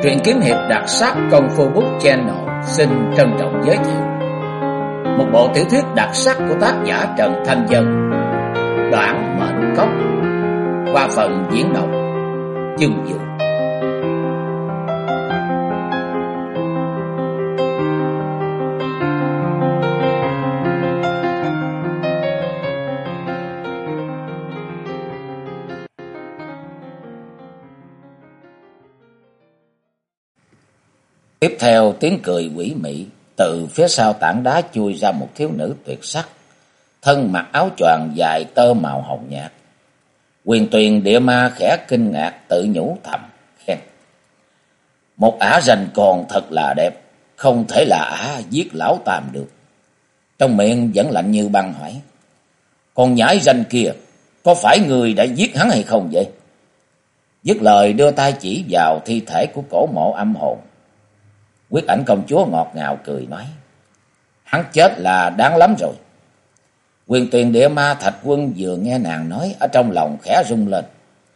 Truyện kiếm hiệp đặc sắc Công Phu Book Channel xin trân trọng giới thiệu một bộ tiểu thuyết đặc sắc của tác giả Trần Thanh Dân, Đoạn Mệnh Cốc, qua phần diễn đọc Dương Dương. Tiếp theo tiếng cười quỷ mị, từ phía sau tảng đá chui ra một thiếu nữ tuyệt sắc, thân mặc áo choàng dài tơ màu hồng nhạt. Huyền Tuyền Địa Ma khẽ kinh ngạc tự nhủ thầm khen: một ả rành còn thật là đẹp, không thể là ả giết lão Tam được. Trong miệng vẫn lạnh như băng hỏi: còn nhãi rành kia, có phải người đã giết hắn hay không vậy? Dứt lời đưa tay chỉ vào thi thể của cổ mộ âm hồn. Quyết Ảnh công chúa ngọt ngào cười nói: hắn chết là đáng lắm rồi. Huyền Tuyền Địa Ma Thạch Quân vừa nghe nàng nói, ở trong lòng khẽ rung lên.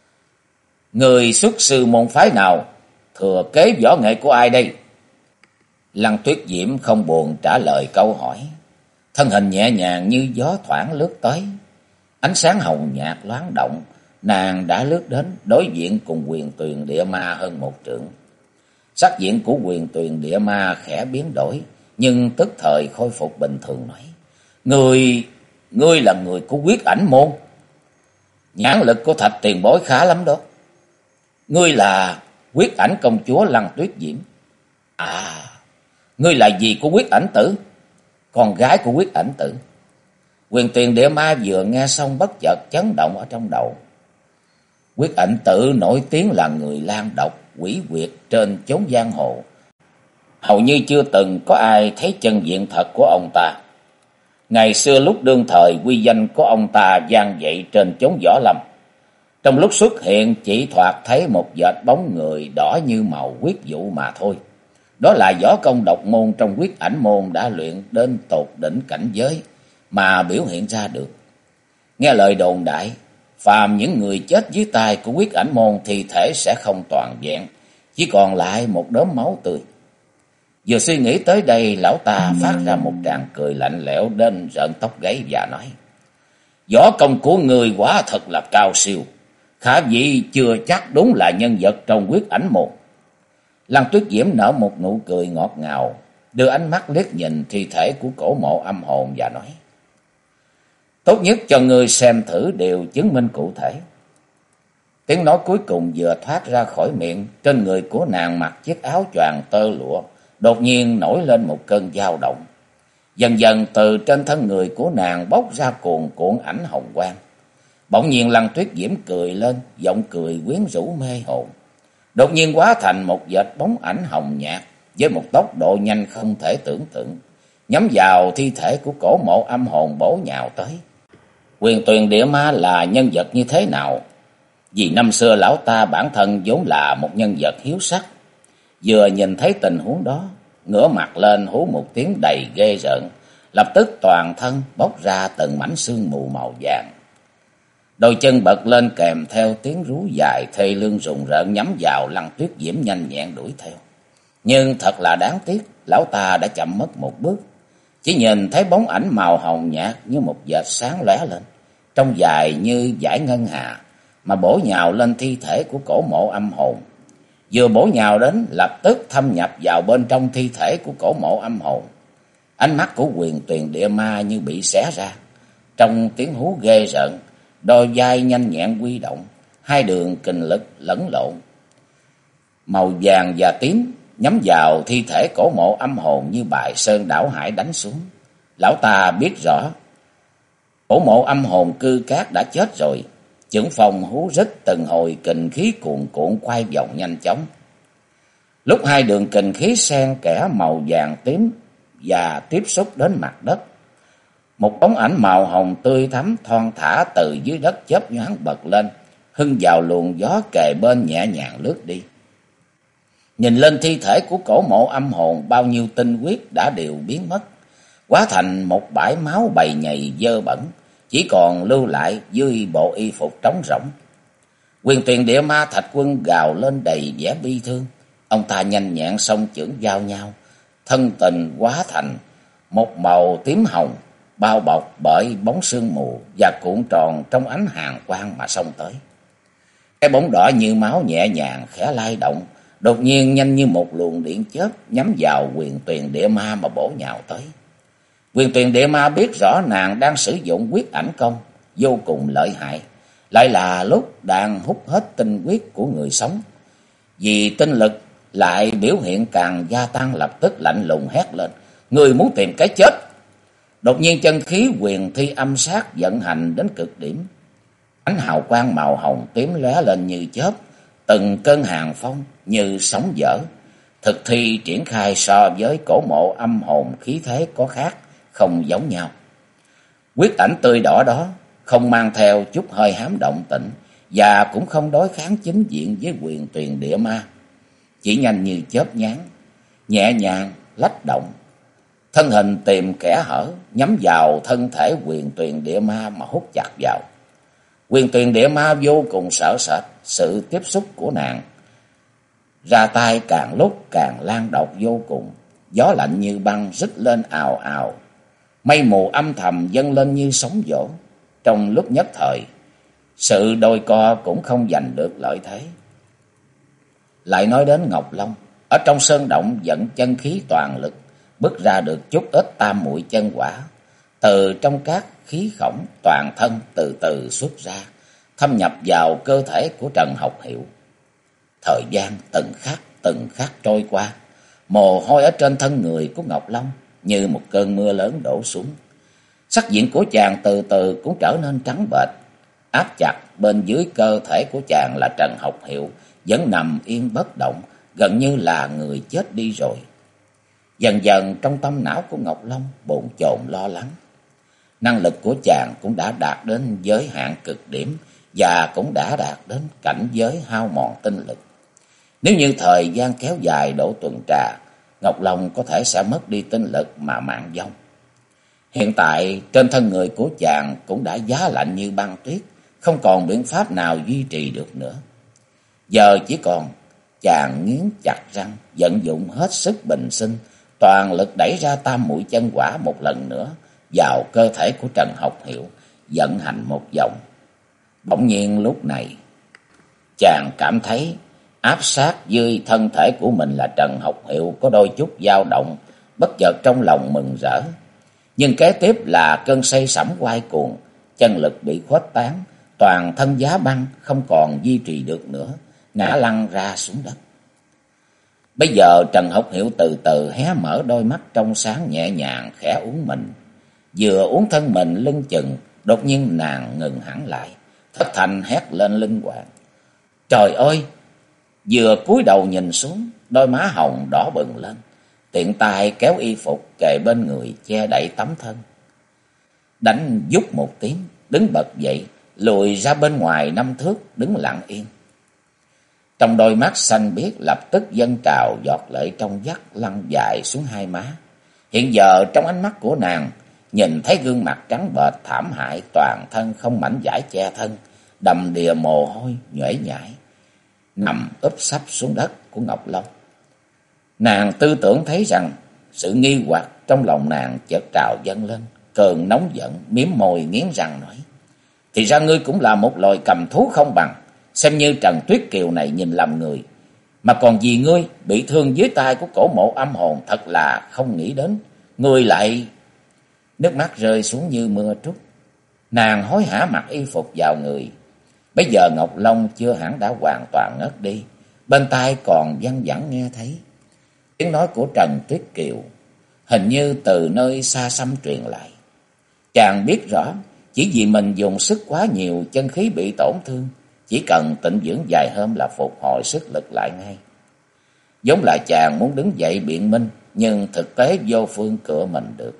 Người xuất sư môn phái nào, thừa kế võ nghệ của ai đây? Lăng Tuyết Diễm không buồn trả lời câu hỏi, thân hình nhẹ nhàng như gió thoảng lướt tới. Ánh sáng hồng nhạt loáng động, nàng đã lướt đến đối diện cùng Huyền Tuyền Địa Ma hơn một trượng. Sắc diện của Huyền Tuyền Địa Ma khẽ biến đổi, nhưng tức thời khôi phục bình thường nói: Ngươi là người của Quyết Ảnh môn. Nhãn lực của Thạch tiền bối khá lắm đó. Ngươi là Quyết Ảnh công chúa Lăng Tuyết Diễm. À, ngươi là gì của Quyết Ảnh tử? Con gái của Quyết Ảnh tử. Huyền Tuyền Địa Ma vừa nghe xong bất chợt chấn động ở trong đầu. Quyết Ảnh tử nổi tiếng là người lang độc, quỷ quyệt trên chốn giang hồ. Hầu như chưa từng có ai thấy chân diện thật của ông ta. Ngày xưa lúc đương thời, uy danh của ông ta vang dậy trên chốn võ lâm. Trong lúc xuất hiện chỉ thoạt thấy một vệt bóng người đỏ như màu huyết vụ mà thôi. Đó là võ công độc môn trong Quyết Ảnh môn đã luyện đến tột đỉnh cảnh giới mà biểu hiện ra được. Nghe lời đồn đại, phàm những người chết dưới tay của Quyết Ảnh môn thì thể sẽ không toàn vẹn, chỉ còn lại một đốm máu tươi. Vừa suy nghĩ tới đây, lão ta phát ra một tràng cười lạnh lẽo đến rợn tóc gáy và nói: võ công của người quả thật là cao siêu, khả dĩ chưa chắc đúng là nhân vật trong Quyết Ảnh môn. Lăng Tuyết Diễm nở một nụ cười ngọt ngào, đưa ánh mắt liếc nhìn thi thể của cổ mộ âm hồn và nói: tốt nhất cho ngươi xem thử điều chứng minh cụ thể. Tiếng nói cuối cùng vừa thoát ra khỏi miệng, trên người của nàng mặc chiếc áo choàng tơ lụa đột nhiên nổi lên một cơn dao động. Dần dần từ trên thân người của nàng bốc ra cuồn cuộn ảnh hồng quang. Bỗng nhiên Lăng Tuyết Diễm cười lên, giọng cười quyến rũ mê hồn. Đột nhiên hóa thành một vệt bóng ảnh hồng nhạt với một tốc độ nhanh không thể tưởng tượng, nhắm vào thi thể của cổ mộ âm hồn bổ nhào tới. Huyền Tuyền Địa Ma là nhân vật như thế nào? Vì năm xưa lão ta bản thân vốn là một nhân vật hiếu sắc, vừa nhìn thấy tình huống đó, ngửa mặt lên hú một tiếng đầy ghê rợn, lập tức toàn thân bốc ra từng mảnh sương mù màu vàng. Đôi chân bật lên kèm theo tiếng rú dài thê lương rùng rợn nhắm vào Lăng Tuyết Diễm nhanh nhẹn đuổi theo. Nhưng thật là đáng tiếc, lão ta đã chậm mất một bước, chỉ nhìn thấy bóng ảnh màu hồng nhạt như một vệt sáng lóe lên, trông dài như dải ngân hà, mà bổ nhào lên thi thể của cổ mộ âm hồn. Vừa bổ nhào đến, lập tức thâm nhập vào bên trong thi thể của cổ mộ âm hồn. Ánh mắt của Huyền Tuyền Địa Ma như bị xé ra. Trong tiếng hú ghê rợn, đôi vai nhanh nhẹn huy động, hai đường kình lực lẫn lộn, màu vàng và tím nhắm vào thi thể cổ mộ âm hồn như bài sơn đảo hải đánh xuống. Lão ta biết rõ cổ mộ âm hồn cư cát đã chết rồi. Chưởng phòng hú rít từng hồi kình khí cuồn cuộn quay vòng nhanh chóng. Lúc hai đường kình khí xen kẽ màu vàng tím và tiếp xúc đến mặt đất, một bóng ảnh màu hồng tươi thắm thon thả từ dưới đất chớp nhoáng bật lên, hưng vào luồng gió kề bên nhẹ nhàng lướt đi. Nhìn lên thi thể của cổ mộ âm hồn, bao nhiêu tinh huyết đã đều biến mất, hóa thành một bãi máu bầy nhầy dơ bẩn, chỉ còn lưu lại dưới bộ y phục trống rỗng. Huyền Tuyền Địa Ma Thạch Quân gào lên đầy vẻ bi thương, Ông ta nhanh nhẹn song chưởng giao nhau, thân tình hóa thành một màu tím hồng, bao bọc bởi bóng sương mù và cuộn tròn trong ánh hàn quang mà xông tới. Cái bóng đỏ như máu nhẹ nhàng khẽ lay động, đột nhiên nhanh như một luồng điện chớp nhắm vào Huyền Tuyền Địa Ma mà bổ nhào tới. Huyền Tuyền Địa Ma biết rõ nàng đang sử dụng quyết ảnh công vô cùng lợi hại, lại là lúc đang hút hết tinh huyết của người sống. Vì tinh lực lại biểu hiện càng gia tăng, lập tức lạnh lùng hét lên: "Ngươi muốn tìm cái chết!" Đột nhiên chân khí Huyền Thi Âm Sát vận hành đến cực điểm. Ánh hào quang màu hồng tím lóe lên như chớp, từng cơn hàn phong như sóng dở. Thực thi triển khai so với cổ mộ âm hồn khí thế có khác, không giống nhau. Quyết ảnh tươi đỏ đó không mang theo chút hơi hám động tĩnh, và cũng không đối kháng chính diện với Huyền Tuyền Địa Ma. Chỉ nhanh như chớp nhoáng, nhẹ nhàng lách động, thân hình tìm kẽ hở nhắm vào thân thể Huyền Tuyền Địa Ma mà hút chặt vào. Huyền Tuyền Địa Ma vô cùng sợ sệt sự tiếp xúc của nàng, ra tay càng lúc càng lan độc vô cùng. Gió lạnh như băng rít lên ào ào, mây mù âm thầm dâng lên như sóng vỗ. Trong lúc nhất thời, sự đôi co cũng không giành được lợi thế. Lại nói đến Ngọc Long, ở trong sơn động dẫn chân khí toàn lực, bứt ra được chút ít tam muội chân quả, từ trong các khí khổng toàn thân từ từ xuất ra, thâm nhập vào cơ thể của Trần Học Hiệu. Thời gian từng khắc trôi qua, mồ hôi ở trên thân người của Ngọc Long như một cơn mưa lớn đổ xuống. Sắc diện của chàng từ từ cũng trở nên trắng bệch. Áp chặt bên dưới cơ thể của chàng là Trần Học Hiệu, vẫn nằm yên bất động, gần như là người chết đi rồi. Dần dần trong tâm não của Ngọc Long bồn chồn lo lắng. Năng lực của chàng cũng đã đạt đến giới hạn cực điểm, và cũng đã đạt đến cảnh giới hao mòn tinh lực. Nếu như thời gian kéo dài độ tuần trà, Ngọc Long có thể sẽ mất đi tinh lực mà mạng vong. Hiện tại trên thân người của chàng cũng đã giá lạnh như băng tuyết, không còn biện pháp nào duy trì được nữa. Giờ chỉ còn chàng nghiến chặt răng, vận dụng hết sức bình sinh, toàn lực đẩy ra tam muội chân quả một lần nữa vào cơ thể của Trần Học Hiệu, vận hành một vòng. Bỗng nhiên lúc này, chàng cảm thấy áp sát dưới thân thể của mình là Trần Học Hiệu có đôi chút dao động, bất chợt trong lòng mừng rỡ. Nhưng kế tiếp là cơn say sẩm quay cuồng, chân lực bị khuếch tán, toàn thân giá băng không còn duy trì được nữa, ngã lăn ra xuống đất. Bây giờ Trần Học Hiệu từ từ hé mở đôi mắt trong sáng nhẹ nhàng khẽ uống mình. Vừa uống thân mình lưng chừng, đột nhiên nàng ngừng hẳn lại, thất thanh hét lên linh hoàng: "Trời ơi!" Vừa cúi đầu nhìn xuống, đôi má hồng đỏ bừng lên, tiện tay kéo y phục kề bên người che đậy tấm thân. Đánh vút một tiếng, đứng bật dậy, lùi ra bên ngoài 5 thước, đứng lặng yên. Trong đôi mắt xanh biếc lập tức dâng trào giọt lệ trong vắt lăn dài xuống hai má. Hiện giờ trong ánh mắt của nàng, nhìn thấy gương mặt trắng bệch thảm hại, toàn thân không mảnh vải che thân, đầm đìa mồ hôi nhuễ nhãi, nằm úp sấp xuống đất của Ngọc Long. Nàng tư tưởng thấy rằng sự nghi hoặc trong lòng nàng chợt trào dâng lên, cơn nóng giận miếm môi nghiến răng nói: "Thì ra ngươi cũng là một loài cầm thú không bằng, xem như Trần Tuyết Kiều này nhìn lầm người, mà còn vì ngươi bị thương dưới tay của cổ mộ âm hồn, thật là không nghĩ đến. Ngươi lại..." Nước mắt rơi xuống như mưa trút. Nàng hối hả mặc y phục vào người. Bây giờ Ngọc Long chưa hẳn đã hoàn toàn ngất đi, bên tai còn văng vẳng nghe thấy tiếng nói của Trần Tuyết Kiều, hình như từ nơi xa xăm truyền lại. Chàng biết rõ, chỉ vì mình dùng sức quá nhiều, chân khí bị tổn thương, chỉ cần tịnh dưỡng vài hôm là phục hồi sức lực lại ngay. Giống là chàng muốn đứng dậy biện minh, nhưng thực tế vô phương cựa mình được.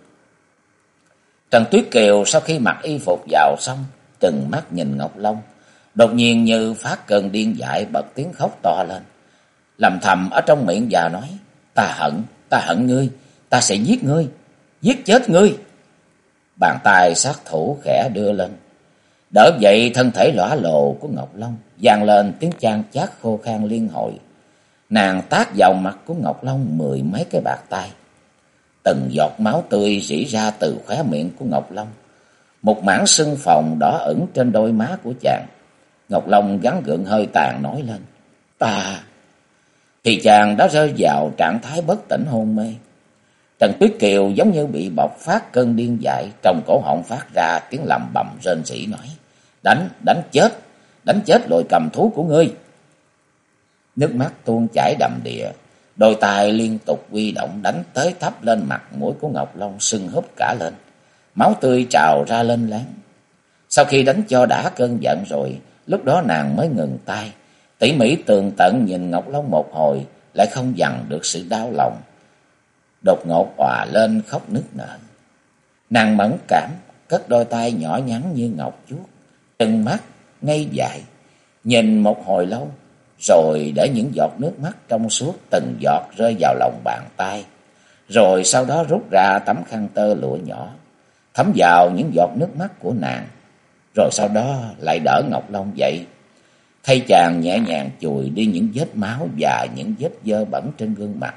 Trần Tuyết Kiều sau khi mặc y phục vào xong, trừng mắt nhìn Ngọc Long, đột nhiên như phát cơn điên dại bật tiếng khóc to lên, lầm thầm ở trong miệng và nói: Ta hận ngươi, ta sẽ giết ngươi, giết chết ngươi." Bàn tay sát thủ khẽ đưa lên, đỡ dậy thân thể lõa lồ của Ngọc Long, vang lên tiếng chan chát khô khan liên hồi. nàng tát vào mặt của Ngọc Long 10 mấy cái bạt tay. Từng giọt máu tươi rỉ ra từ khóe miệng của Ngọc Long. Một mảng sưng phồng đỏ ửng trên đôi má của chàng. Ngọc Long gắng gượng hơi tàn nói lên: "Ta..." Thì chàng đã rơi vào trạng thái bất tỉnh hôn mê. Trần Tuyết Kiều giống như bị bộc phát cơn điên dại, trong cổ họng phát ra tiếng lầm bầm rên rỉ nói: đánh chết loại cầm thú của ngươi." Nước mắt tuôn chảy đầm đìa, đôi tay liên tục huy động đánh tới tấp lên mặt mũi của Ngọc Long sưng húp cả lên, máu tươi trào ra lên láng. Sau khi đánh cho đã cơn giận rồi, lúc đó nàng mới ngừng tay, tỉ mỉ tường tận nhìn Ngọc Long một hồi, lại không dằn được sự đau lòng, đột ngột òa lên khóc nức nở. Nàng mẫn cảm cất đôi tay nhỏ nhắn như ngọc chuốt, trừng mắt ngây dại nhìn một hồi lâu, rồi để những giọt nước mắt trong suốt từng giọt rơi vào lòng bàn tay, rồi sau đó rút ra tấm khăn tơ lụa nhỏ thấm vào những giọt nước mắt của nàng, rồi sau đó lại đỡ Ngọc Long dậy, thay chàng nhẹ nhàng chùi đi những vết máu và những vết dơ bẩn trên gương mặt.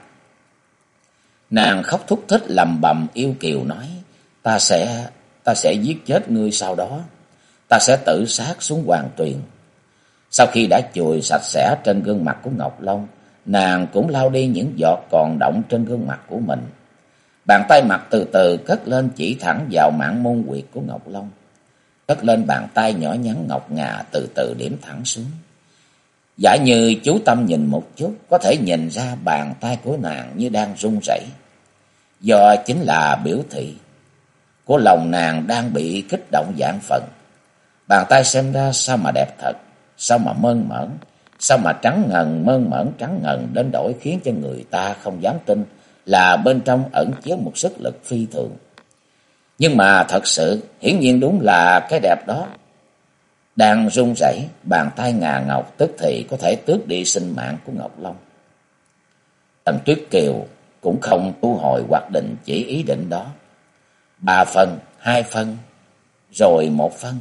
Nàng khóc thút thít lầm bầm yêu kiều nói: Ta sẽ giết chết ngươi, sau đó ta sẽ tự sát xuống Hoàng Tuyền." Sau khi đã chùi sạch sẽ trên gương mặt của Ngọc Long, nàng cũng lau đi những giọt còn đọng trên gương mặt của mình. Bàn tay mặt từ từ cất lên chỉ thẳng vào mạn môn huyệt của Ngọc Long. Cất lên bàn tay nhỏ nhắn ngọc ngà từ từ điểm thẳng xuống. Giả như chú tâm nhìn một chút, có thể nhìn ra bàn tay của nàng như đang run rẩy. Do chính là biểu thị của lòng nàng đang bị kích động vạn phần. Bàn tay xem ra sao mà đẹp thật, sao mà mơn mởn, sao mà trắng ngần, mơn mởn trắng ngần đến đổi khiến cho người ta không dám tin là bên trong ẩn chứa một sức lực phi thường. Nhưng mà thật sự, hiển nhiên đúng là cái đẹp đó đang run rẩy, bàn tay ngà ngọc tức thì có thể tước đi sinh mạng của Ngọc Long. Trần Tuyết Kiều cũng không thu hồi hoặc đình chỉ ý định đó. 3 phân, 2 phân, rồi 1 phân.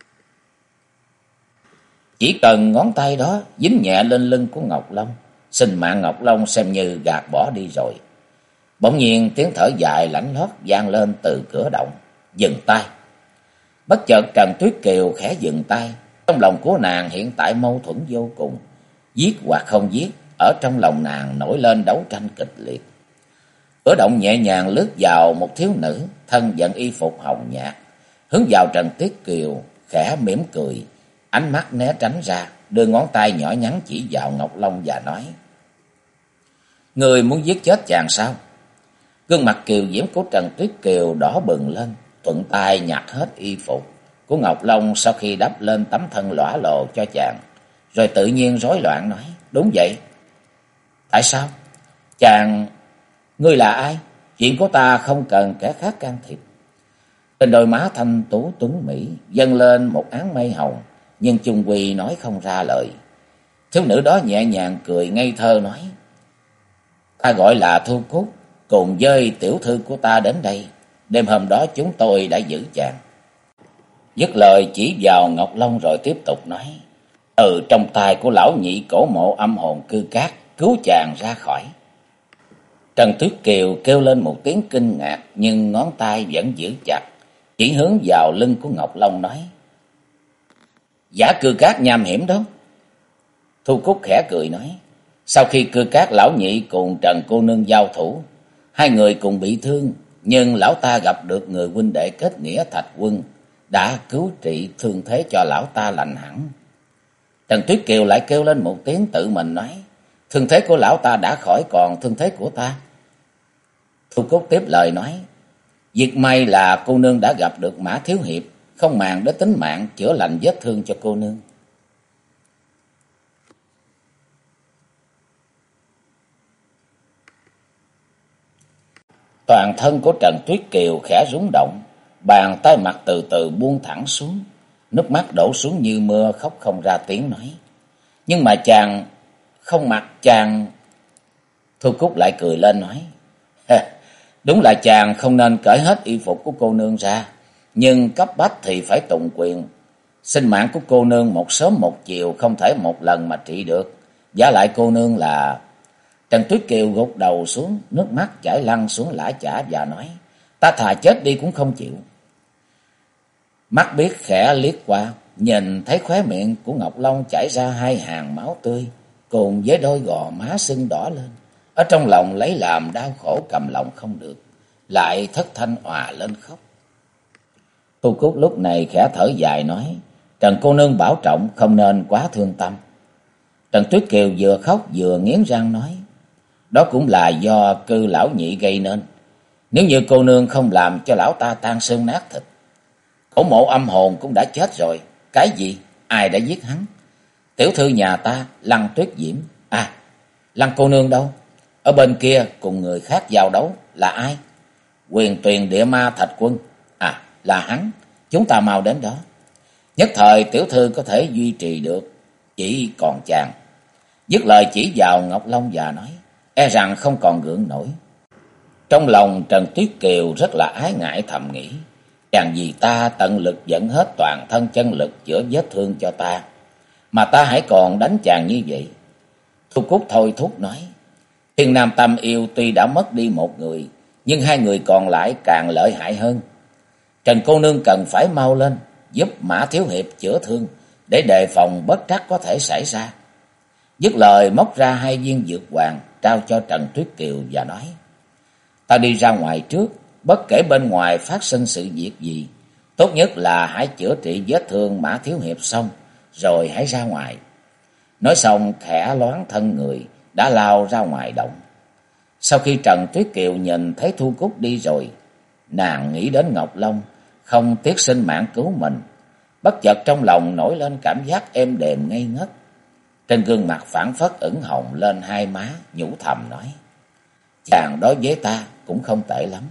Chỉ cần ngón tay đó dính nhẹ lên lưng của Ngọc Long, sinh mạng Ngọc Long xem như gạt bỏ đi rồi. Bỗng nhiên tiếng thở dài lãnh lót vang lên từ cửa động. Dừng tay. Bất chợt Trần Tuyết Kiều khẽ dừng tay. Trong lòng của nàng hiện tại mâu thuẫn vô cùng. Giết hoặc không giết, ở trong lòng nàng nổi lên đấu tranh kịch liệt. Cửa động nhẹ nhàng lướt vào một thiếu nữ, thân vận y phục hồng nhạt, hướng vào Trần Tuyết Kiều, khẽ mỉm cười, ánh mắt né tránh ra, đưa ngón tay nhỏ nhắn chỉ vào Ngọc Long và nói: "Người muốn giết chết chàng sao?" Gương mặt kiều diễm của Trần Tuyết Kiều đỏ bừng lên, thuận tay nhặt hết y phục của Ngọc Long sau khi đắp lên tấm thân lõa lồ cho chàng, rồi tự nhiên rối loạn nói: "Đúng vậy." "Tại sao? Ngươi là ai? Chuyện của ta không cần kẻ khác can thiệp." Trên đôi má thanh tú tuấn mỹ dâng lên một áng mây hồng, nhưng chung quy nói không ra lời. Thiếu nữ đó nhẹ nhàng cười ngây thơ nói: "Ta gọi là Thu Cúc, cùng với tiểu thư của ta đến đây. Đêm hôm đó chúng tôi đã giữ chàng." Dứt lời chỉ vào Ngọc Long rồi tiếp tục nói: "Từ trong tay của lão nhị cổ mộ âm hồn cư cát cứu chàng ra khỏi." Trần Tuyết Kiều kêu lên một tiếng kinh ngạc, nhưng ngón tay vẫn giữ chặt, chỉ hướng vào lưng của Ngọc Long nói: "Giả cư cát nham hiểm đó." Thu Cúc khẽ cười nói: "Sau khi cư cát lão nhị cùng Trần cô nương giao thủ, hai người cùng bị thương, nhưng lão ta gặp được người huynh đệ kết nghĩa Thạch Quân, đã cứu trị thương thế cho lão ta lành hẳn." Trần Tuyết Kiều lại kêu lên một tiếng tự mình nói: "Thương thế của lão ta đã khỏi, còn thương thế của ta?" Thu Cúc tiếp lời nói: "Việc may là cô nương đã gặp được Mã thiếu hiệp, không màng đến tính mạng chữa lành vết thương cho cô nương." Toàn thân của Trần Tuyết Kiều khẽ rung động, bàn tay mặt từ từ buông thẳng xuống, nước mắt đổ xuống như mưa, khóc không ra tiếng nói: "Nhưng mà chàng không mặc chàng." Thu Cúc lại cười lên nói: "Đúng là chàng không nên cởi hết y phục của cô nương ra, nhưng cấp bách thì phải tụng quyền. Sinh mạng của cô nương một sớm một chiều không thể một lần mà trị được. Giả lại cô nương là Trần Tuyết Kiều gục đầu xuống, nước mắt chảy lăn xuống lã chả và nói: "Ta thà chết đi cũng không chịu." Mắt Biết khẽ liếc qua, nhìn thấy khóe miệng của Ngọc Long chảy ra hai hàng máu tươi, cùng với đôi gò má sưng đỏ lên. Ở trong lòng lấy làm đau khổ cầm lòng không được, lại thất thanh òa lên khóc. Thu Cúc lúc này khẽ thở dài nói: "Trần cô nương bảo trọng, không nên quá thương tâm." Trần Tuyết Kiều vừa khóc vừa nghiến răng nói: "Đó cũng là do Cư lão nhị gây nên. Nếu như cô nương không làm cho lão ta tan xương nát thịt, cổ mộ âm hồn cũng đã chết rồi. Cái gì? Ai đã giết hắn? Tiểu thư nhà ta, Lăng Tuyết Diễm. À, Lăng cô nương đâu? Ở bên kia cùng người khác giao đấu. Là ai? Huyền Tuyền Địa Ma Thạch Quân. À, là hắn. Chúng ta mau đến đó. Nhất thời tiểu thư có thể duy trì được, chỉ còn chàng." Dứt lời chỉ vào Ngọc Long và nói: "E rằng không còn gượng nổi." Trong lòng Trần Tuyết Kiều rất là ái ngại, thầm nghĩ: chàng vì ta tận lực dẫn hết toàn thân chân lực chữa vết thương cho ta, mà ta hãy còn đánh chàng như vậy. Thu Cúc thôi thúc nói: "Thiên Nam Tâm Yêu tuy đã mất đi một người, nhưng hai người còn lại càng lợi hại hơn. Trần cô nương cần phải mau lên, giúp Mã thiếu hiệp chữa thương, để đề phòng bất trắc có thể xảy ra." Dứt lời móc ra hai viên dược hoàng trao cho Trần Tuyết Kiều và nói: "Ta đi ra ngoài trước, bất kể bên ngoài phát sinh sự việc gì, tốt nhất là hãy chữa trị vết thương Mã thiếu hiệp xong, rồi hãy ra ngoài." Nói xong khẽ loáng thân người, đã lao ra ngoài động. Sau khi Trần Tuyết Kiều nhìn thấy Thu Cúc đi rồi, nàng nghĩ đến Ngọc Long, không tiếc sinh mạng cứu mình. Bất chợt trong lòng nổi lên cảm giác êm đềm ngây ngất. Trên gương mặt phảng phất ửng hồng lên hai má, nhủ thầm nói: "Chàng đối với ta cũng không tệ lắm."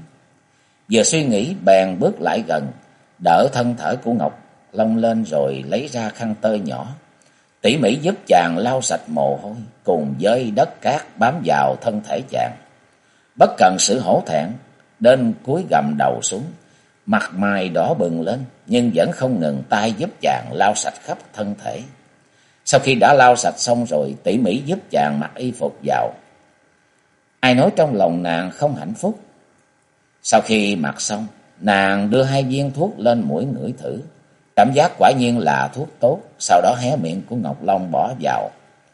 Vừa suy nghĩ bèn bước lại gần, đỡ thân thể của Ngọc Long lên rồi lấy ra khăn tơ nhỏ, tỉ mỉ giúp chàng lau sạch mồ hôi cùng với đất cát bám vào thân thể chàng. Bất cần sự hổ thẹn, đến cúi gằm đầu xuống, mặt mày đỏ bừng lên, nhưng vẫn không ngừng tay giúp chàng lau sạch khắp thân thể. Sau khi đã lau sạch xong rồi, tỉ mỉ giúp chàng mặc y phục vào. Ai nói trong lòng nàng không hạnh phúc. Sau khi mặc xong, nàng đưa hai viên thuốc lên mũi ngửi thử, cảm giác quả nhiên là thuốc tốt. Sau đó hé miệng của Ngọc Long bỏ vào.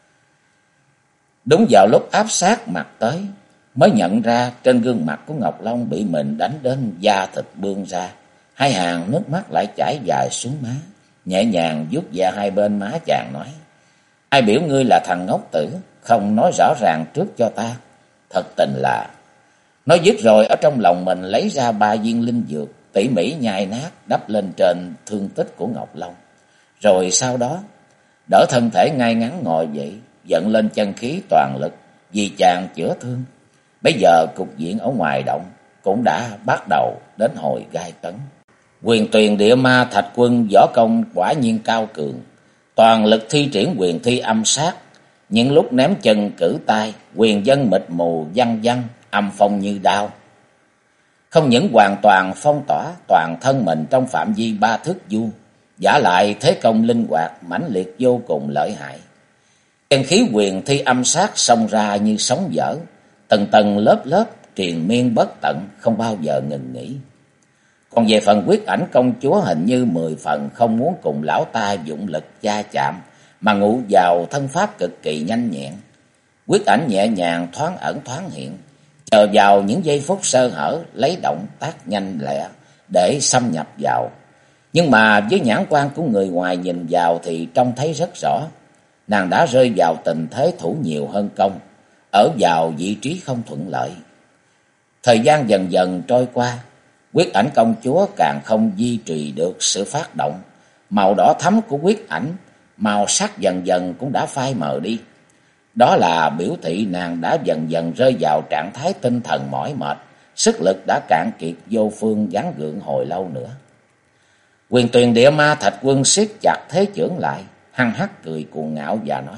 Đúng vào lúc áp sát mặt tới, mới nhận ra trên gương mặt của Ngọc Long bị mình đánh đến da thịt bươm ra, hai hàng nước mắt lại chảy dài xuống má. Nhẹ nhàng vuốt ve hai bên má chàng nói: "Ai biểu ngươi là thằng ngốc tử, không nói rõ ràng trước cho ta? Thật tình là..." Nói dứt rồi ở trong lòng mình lấy ra 3 viên linh dược, tỉ mỉ nhai nát đắp lên trên thương tích của Ngọc Long. Rồi sau đó đỡ thân thể ngay ngắn ngồi dậy, dẫn lên chân khí toàn lực vì chàng chữa thương. Bây giờ cục diện ở ngoài động cũng đã bắt đầu đến hồi gai cấn. Huyền Tuyền Địa Ma Thạch Quân võ công quả nhiên cao cường, toàn lực thi triển quyền thi âm sát. Những lúc ném chân cử tay, quyền dân mịt mù văng văng, âm phong như đao. Không những hoàn toàn phong tỏa toàn thân mình trong phạm vi 3 thước vuông, giả lại thế công linh hoạt mãnh liệt vô cùng lợi hại. Chân khí quyền thi âm sát xông ra như sóng dở, tầng tầng lớp lớp triền miên bất tận, không bao giờ ngừng nghỉ. Còn về phần Quyết Ảnh công chúa, hình như 10 phần không muốn cùng lão ta dụng lực va chạm, mà ngụ vào thân pháp cực kỳ nhanh nhẹn. Quyết Ảnh nhẹ nhàng thoáng ẩn thoáng hiện, chờ vào những giây phút sơ hở lấy động tác nhanh lẹ để xâm nhập vào. Nhưng mà với nhãn quan của người ngoài nhìn vào thì trông thấy rất rõ, nàng đã rơi vào tình thế thủ nhiều hơn công, ở vào vị trí không thuận lợi. Thời gian dần dần trôi qua, Quyết Ảnh công chúa càng không duy trì được sự phát động. Màu đỏ thắm của Quyết Ảnh, màu sắc dần dần cũng đã phai mờ đi. Đó là biểu thị nàng đã dần dần rơi vào trạng thái tinh thần mỏi mệt, sức lực đã cạn kiệt, vô phương gắng gượng hồi lâu nữa. Huyền Tuyền Địa Ma Thạch Quân siết chặt thế chưởng lại, hăng hắc cười cuồng ngạo và nói: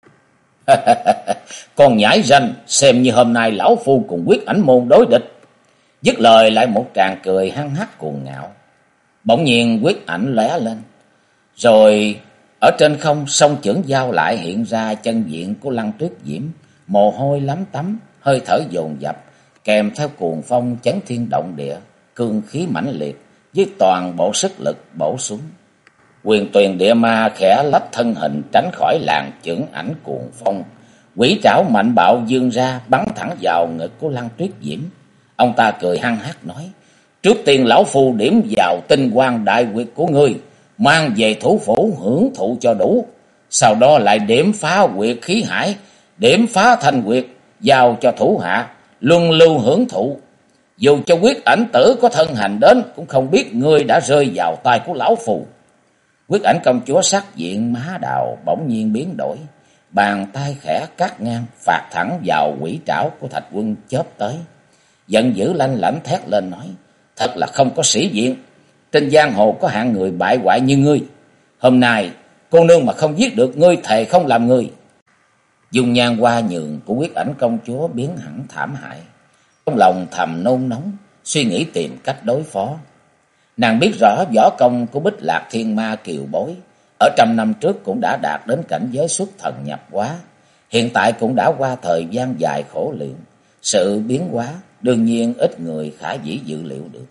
"Con nhãi ranh, xem như hôm nay lão phu cùng Quyết Ảnh môn đối địch." Dứt lời lại một tràng cười hăng hắc cuồng ngạo. Bỗng nhiên Quyết Ảnh lóe lên, rồi ở trên không song chưởng giao lại hiện ra chân diện của Lăng Tuyết Diễm, mồ hôi lấm tấm, hơi thở dồn dập, kèm theo cuồng phong chấn thiên động địa, cương khí mãnh liệt, với toàn bộ sức lực bổ xuống. Huyền Tuyền Địa Ma khẽ lách thân hình tránh khỏi làn chưởng ảnh cuồng phong, quỷ trảo mạnh bạo vươn ra bắn thẳng vào ngực của Lăng Tuyết Diễm. Ông ta cười hăng hắc nói: "Trước tiên lão phu điểm vào tinh quang đại huyệt của ngươi, mang về thủ phủ hưởng thụ cho đủ, sau đó lại điểm phá huyệt khí hải, điểm phá thành huyệt, giao cho thủ hạ luân lưu hưởng thụ. Dù cho Quyết Ảnh Tử có thân hành đến, cũng không biết ngươi đã rơi vào tay của lão phù." Quyết Ảnh công chúa sắc diện má đào bỗng nhiên biến đổi, bàn tay khẽ cắt ngang phạt thẳng vào quỷ trảo của Thạch Quân chớp tới. Giận dữ lanh lảnh thét lên nói: "Thật là không có sĩ diện, trên giang hồ có hạng người bại hoại như ngươi. Hôm nay cô nương mà không giết được ngươi, thề không làm người." Dung nhan hoa nhường của Quyết Ảnh công chúa biến hẳn thảm hại, trong lòng thầm nôn nóng, suy nghĩ tìm cách đối phó. Nàng biết rõ võ công của Bích Lạc Thiên Ma Kiều Bối ở trăm năm trước cũng đã đạt đến cảnh giới xuất thần nhập hóa, hiện tại cũng đã qua thời gian dài khổ luyện, sự biến hóa đương nhiên ít người khả dĩ dự liệu được.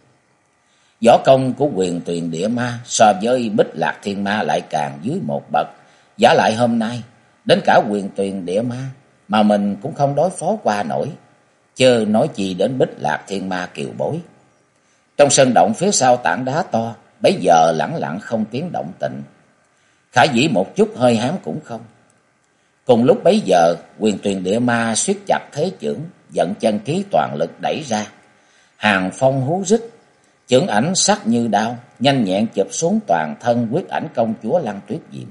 Võ công của Huyền Tuyền Địa Ma so với Bích Lạc Thiên Ma lại càng dưới một bậc, giả lại hôm nay đến cả Huyền Tuyền Địa Ma mà mình cũng không đối phó qua nổi, chớ nói chi đến Bích Lạc Thiên Ma Kiều Bối. Trong sân động phía sau tảng đá to, bấy giờ lẳng lặng không tiếng động tĩnh, khả dĩ một chút hơi hám cũng không. Cùng lúc bấy giờ, Huyền Tuyền Địa Ma siết chặt thế chưởng, vận chân khí toàn lực đẩy ra. Hàng phong hú rít, chưởng ảnh sắc như đao, nhanh nhẹn chụp xuống toàn thân Quyết Ảnh công chúa Lăng Tuyết Diễm.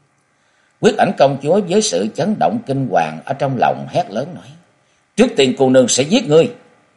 Quyết Ảnh công chúa với sự chấn động kinh hoàng ở trong lòng hét lớn nói: "Trước tiên cô nương sẽ giết ngươi."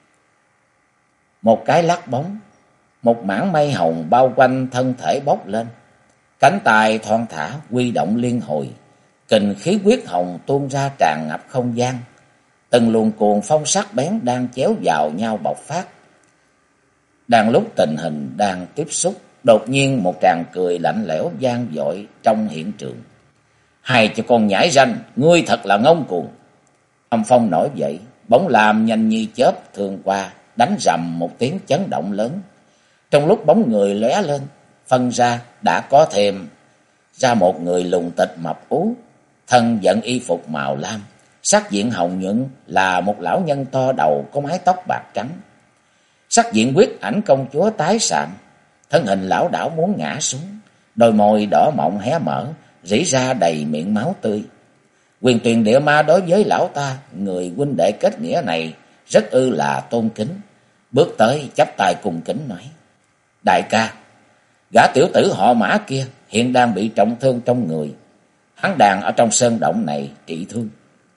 Một cái lắc bóng, một mảng mây hồng bao quanh thân thể bốc lên, cánh tay thon thả huy động liên hồi, kình khí huyết hồng tuôn ra tràn ngập không gian, từng luồng cuồng phong sắc bén đang chéo vào nhau bộc phát. Đang lúc tình hình đang tiếp xúc, đột nhiên một tràng cười lạnh lẽo vang dội trong hiện trường: "Hai cho con nhãi ranh, ngươi thật là ngông cuồng." Âm phong nổi dậy, bóng làm nhanh như chớp thường qua, đánh rầm một tiếng chấn động lớn. Trong lúc bóng người lóe lên, phân ra đã có thêm ra một người lùn tịch mập ú, thân vận y phục màu lam, sắc diện hồng nhuận, là một lão nhân to đầu có mái tóc bạc trắng. Sắc diện Quyết Ảnh công chúa tái sạm, thân hình lão đảo muốn ngã xuống, đôi môi đỏ mọng hé mở, rỉ ra đầy miệng máu tươi. Huyền Tuyền Địa Ma đối với lão ta, người huynh đệ kết nghĩa này, rất ư là tôn kính, bước tới chắp tay cung kính nói: "Đại ca, gã tiểu tử họ Mã kia hiện đang bị trọng thương trong người, hắn đang ở trong sơn động này trị thương."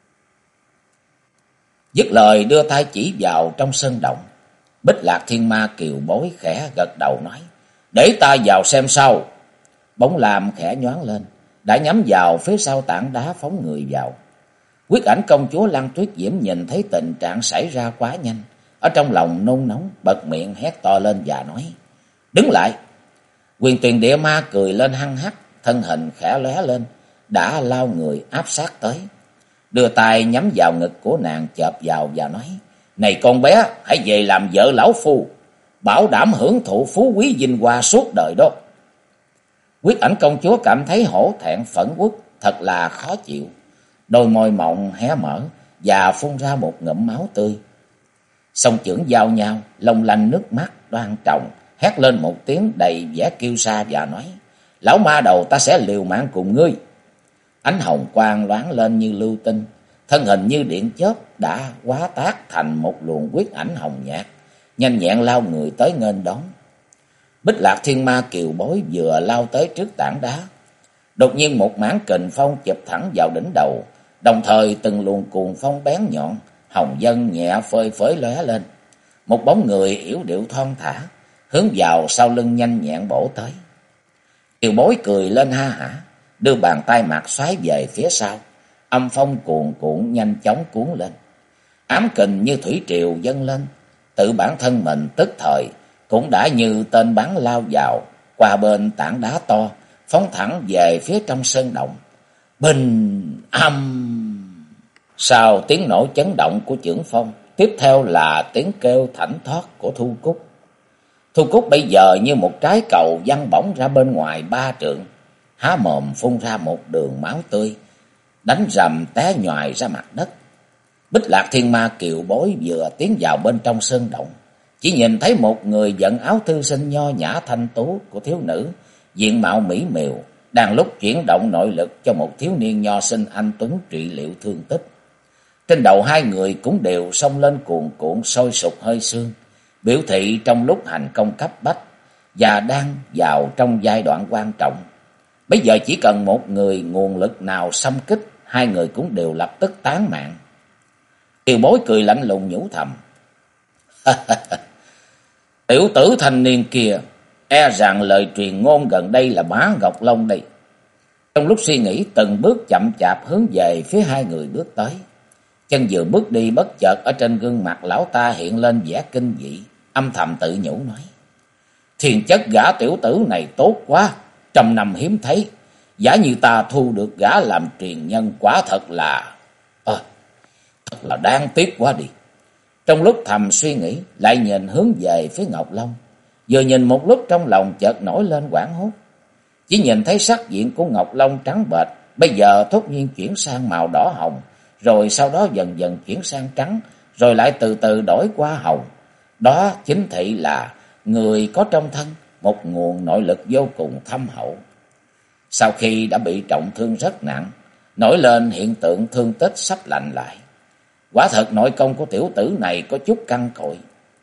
Dứt lời đưa tay chỉ vào trong sơn động. Bích Lạc Thiên Ma Kiều Bối khẽ gật đầu nói: "Để ta vào xem sao." Bóng lam khẽ nhoáng lên, đã nhắm vào phía sau tảng đá phóng người vào. Quyết Ảnh công chúa Lăng Tuyết Diễm nhìn thấy tình trạng xảy ra quá nhanh, ở trong lòng nôn nóng, bật miệng hét to lên và nói: "Đứng lại!" Huyền Tuyền Địa Ma cười lên hăng hắc, thân hình khẽ lóe lên, đã lao người áp sát tới, đưa tay nhắm vào ngực của nàng chộp vào và nói: "Này con bé, hãy về làm vợ lão phu, bảo đảm hưởng thụ phú quý vinh hoa suốt đời đó." Quyết Ảnh công chúa cảm thấy hổ thẹn phẫn uất, thật là khó chịu, đôi môi mọng hé mở và phun ra một ngụm máu tươi. Song chưởng giao nhau, long lanh nước mắt đoan trọng, hét lên một tiếng đầy vẻ kiêu sa và nói: "Lão ma đầu, ta sẽ liều mạng cùng ngươi." Ánh hồng quang loáng lên như lưu tinh, thân hình như điện chớp đã hóa tác thành một luồng huyết ảnh hồng nhạt, nhanh nhẹn lao người tới nghênh đón. Bích Lạc Thiên Ma Kiều Bối vừa lao tới trước tảng đá, đột nhiên một mảng kình phong chụp thẳng vào đỉnh đầu, đồng thời từng luồng cuồng phong bén nhọn, hồng vân nhẹ phơi phới lóe lên. Một bóng người yểu điệu thon thả hướng vào sau lưng nhanh nhẹn bổ tới. Kiều Bối cười lên ha hả, đưa bàn tay mặt xoáy về phía sau, âm phong cuồn cuộn nhanh chóng cuốn lên, ám kình như thủy triều dâng lên, tự bản thân mình tức thời cũng đã như tên bắn lao vào qua bên tảng đá to, phóng thẳng về phía trong sơn động. Bình âm! Sau tiếng nổ chấn động của chưởng phong, tiếp theo là tiếng kêu thảnh thót của Thu Cúc. Thu Cúc bây giờ như một trái cầu văng bổng ra bên ngoài 3 trượng, há mồm phun ra một đường máu tươi, đánh rầm té nhoài ra mặt đất. Bích Lạc Thiên Ma Kiều Bối vừa tiến vào bên trong sơn động, chỉ nhìn thấy một người vận áo thư sinh nho nhã thanh tú của thiếu nữ, diện mạo mỹ miều, đang lúc chuyển động nội lực cho một thiếu niên nho sinh anh tuấn trị liệu thương tích. Trên đầu hai người cũng đều xông lên cuồn cuộn sôi sục hơi sương, biểu thị trong lúc hành công cấp bách và đang vào trong giai đoạn quan trọng. Bây giờ chỉ cần một người nguồn lực nào xâm kích, hai người cũng đều lập tức tán mạng. Kiều Bối cười lạnh lùng nhủ thầm: tiểu tử thanh niên kia, e rằng lời truyền ngôn gần đây là Mã Ngọc Long đây. Trong lúc suy nghĩ, từng bước chậm chạp hướng về phía hai người bước tới. Chân vừa bước đi, bất chợt ở trên gương mặt lão ta hiện lên vẻ kinh dị, âm thầm tự nhủ nói: thiên chất gã tiểu tử này tốt quá, trăm năm hiếm thấy, giả như ta thu được gã làm truyền nhân, quả thật là thật là đáng tiếc quá đi. Trong lúc thầm suy nghĩ, lại nhìn hướng về phía Ngọc Long. Vừa nhìn một lúc, trong lòng chợt nổi lên hoảng hốt. Chỉ nhìn thấy sắc diện của Ngọc Long trắng bệch, bây giờ thốt nhiên chuyển sang màu đỏ hồng, rồi sau đó dần dần chuyển sang trắng, rồi lại từ từ đổi qua hồng. Đó chính thị là người có trong thân một nguồn nội lực vô cùng thâm hậu. Sau khi đã bị trọng thương rất nặng, nổi lên hiện tượng thương tích sắp lành lại. Quả thật nội công của tiểu tử này có chút căn cội.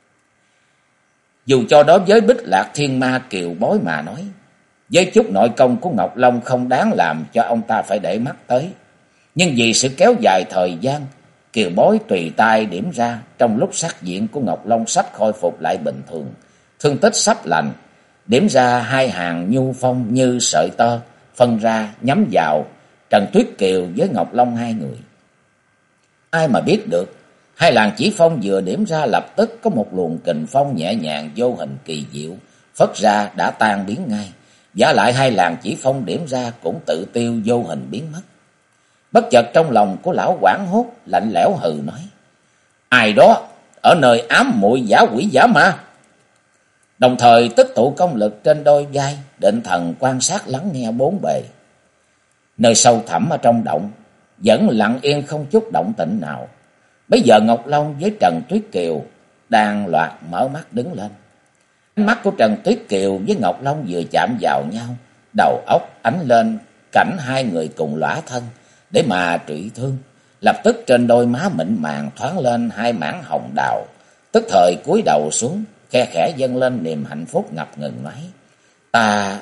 Dù cho đối với Bích Lạc Thiên Ma Kiều Bối mà nói, với chút nội công của Ngọc Long không đáng làm cho ông ta phải để mắt tới. Nhưng vì sự kéo dài thời gian, Kiều Bối tùy tay điểm ra, trong lúc sắc diện của Ngọc Long sắp khôi phục lại bình thường, thương tích sắp lành, điểm ra hai hàng nhu phong như sợi tơ, phân ra nhắm vào Trần Tuyết Kiều với Ngọc Long hai người. Ai mà biết được, hai làn chỉ phong vừa điểm ra, lập tức có một luồng kình phong nhẹ nhàng vô hình kỳ diệu phất ra đã tan biến ngay. Vả lại hai làn chỉ phong điểm ra cũng tự tiêu vô hình biến mất. Bất chợt trong lòng của lão hoảng hốt, lạnh lẽo hừ nói: ai đó ở nơi ám muội giả quỷ giả ma? Đồng thời tích tụ công lực trên đôi vai, định thần quan sát lắng nghe bốn bề. Nơi sâu thẳm ở trong động vẫn lặng yên không chút động tĩnh nào. Bây giờ Ngọc Long với Trần Tuyết Kiều đang loạt mở mắt đứng lên. Ánh mắt của Trần Tuyết Kiều với Ngọc Long vừa chạm vào nhau, đầu óc ánh lên cảnh hai người cùng lõa thân để mà trị thương. Lập tức trên đôi má mịn màng thoáng lên hai mảng hồng đào, tức thời cúi đầu xuống, khe khẽ dâng lên niềm hạnh phúc ngập ngừng nói: Ta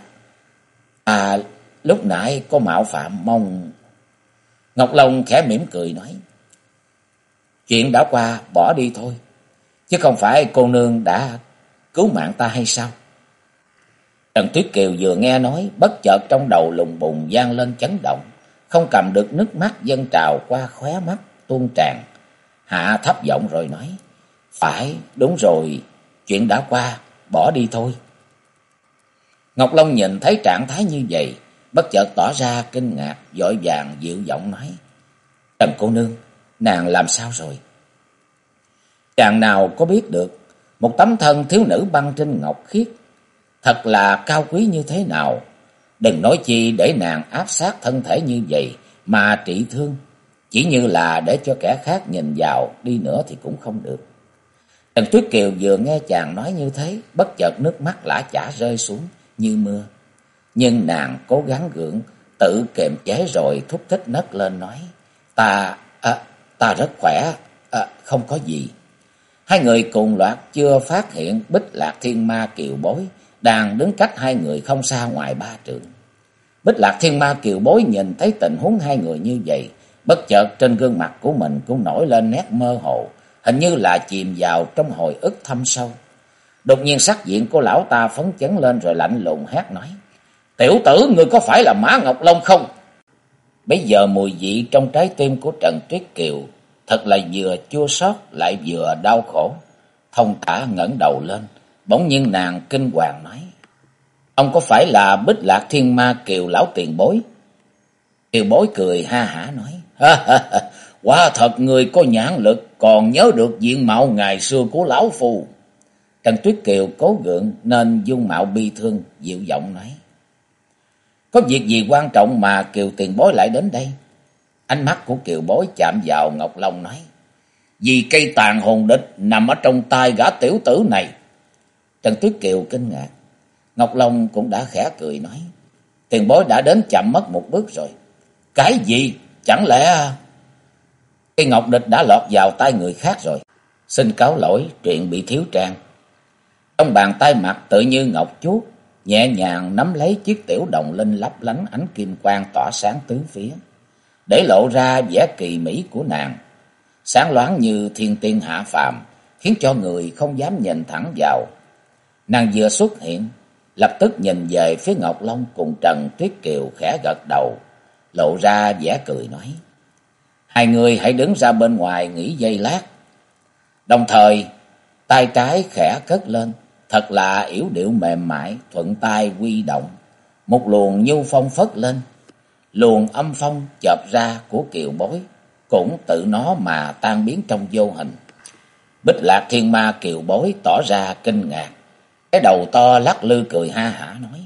lúc nãy có mạo phạm, mong... Ngọc Long khẽ mỉm cười nói: chuyện đã qua, bỏ đi thôi, chứ không phải cô nương đã cứu mạng ta hay sao? Trần Tuyết Kiều vừa nghe nói, bất chợt trong đầu lùng bùng vang lên chấn động, không cầm được nước mắt dâng trào qua khóe mắt tuôn tràn, hạ thấp giọng rồi nói: phải, đúng rồi, chuyện đã qua, bỏ đi thôi. Ngọc Long nhìn thấy trạng thái như vậy, bất chợt tỏ ra kinh ngạc, vội vàng dịu giọng nói: Trần cô nương, nàng làm sao rồi? Chàng nào có biết được, một tấm thân thiếu nữ băng trinh ngọc khiết thật là cao quý như thế nào. Đừng nói chi để nàng áp sát thân thể như vậy mà trị thương, chỉ như là để cho kẻ khác nhìn vào đi nữa thì cũng không được. Trần Tuyết Kiều vừa nghe chàng nói như thế, bất chợt nước mắt lã chã rơi xuống như mưa. Nhưng nàng cố gắng gượng, tự kiềm chế rồi thúc thích nấc lên nói: Ta rất khỏe, không có gì. Hai người cùng loạt chưa phát hiện Bích Lạc Thiên Ma Kiều Bối đang đứng cách hai người không xa ngoài 3 trượng. Bích Lạc Thiên Ma Kiều Bối nhìn thấy tình huống hai người như vậy, bất chợt trên gương mặt của mình cũng nổi lên nét mơ hồ, hình như là chìm vào trong hồi ức thâm sâu. Đột nhiên sắc diện của lão ta phấn chấn lên rồi lạnh lùng hét nói: Tiểu tử, ngươi có phải là Mã Ngọc Long không? Bây giờ mùi vị trong trái tim của Trần Tuyết Kiều thật là vừa chua xót lại vừa đau khổ. Thông thả ngẩng đầu lên, bỗng nhiên nàng kinh hoàng nói: Ông có phải là Bích Lạc Thiên Ma Kiều lão tiền bối? Kiều Bối cười ha hả nói: Quả thật người có nhãn lực, còn nhớ được diện mạo ngày xưa của lão phu. Trần Tuyết Kiều cố gượng nên dung mạo bi thương, dịu giọng nói. Có việc gì quan trọng mà Kiều tiền bối lại đến đây? Ánh mắt của Kiều bối chạm vào Ngọc Long nói. Vì cây tàn hồn địch nằm ở trong tay gã tiểu tử này. Trần Tuyết Kiều kinh ngạc. Ngọc Long cũng đã khẽ cười nói. Tiền bối đã đến chậm mất một bước rồi. Cái gì? Chẳng lẽ... Cây ngọc địch đã lọt vào tay người khác rồi. Xin cáo lỗi, chuyện bị thiếu trang. Trong bàn tay mặt tự như ngọc chuốt, nhẹ nhàng nắm lấy chiếc tiểu đồng linh lấp lánh ánh kim quang tỏa sáng tứ phía, để lộ ra vẻ kỳ mỹ của nàng, sáng loáng như thiên tiên hạ phàm, khiến cho người không dám nhìn thẳng vào. Nàng vừa xuất hiện, lập tức nhìn về phía Ngọc Long cùng Trần Tuyết Kiều khẽ gật đầu, lộ ra vẻ cười nói. Hai người hãy đứng ra bên ngoài nghỉ giây lát. Đồng thời, tay trái khẽ cất lên, thật là yểu điệu mềm mại, thuận tay quy động. Một luồng nhu phong phất lên, luồng âm phong chợp ra của Kiều bối, cũng tự nó mà tan biến trong vô hình. Bích Lạc Thiên Ma Kiều bối tỏ ra kinh ngạc, cái đầu to lắc lư cười ha hả nói.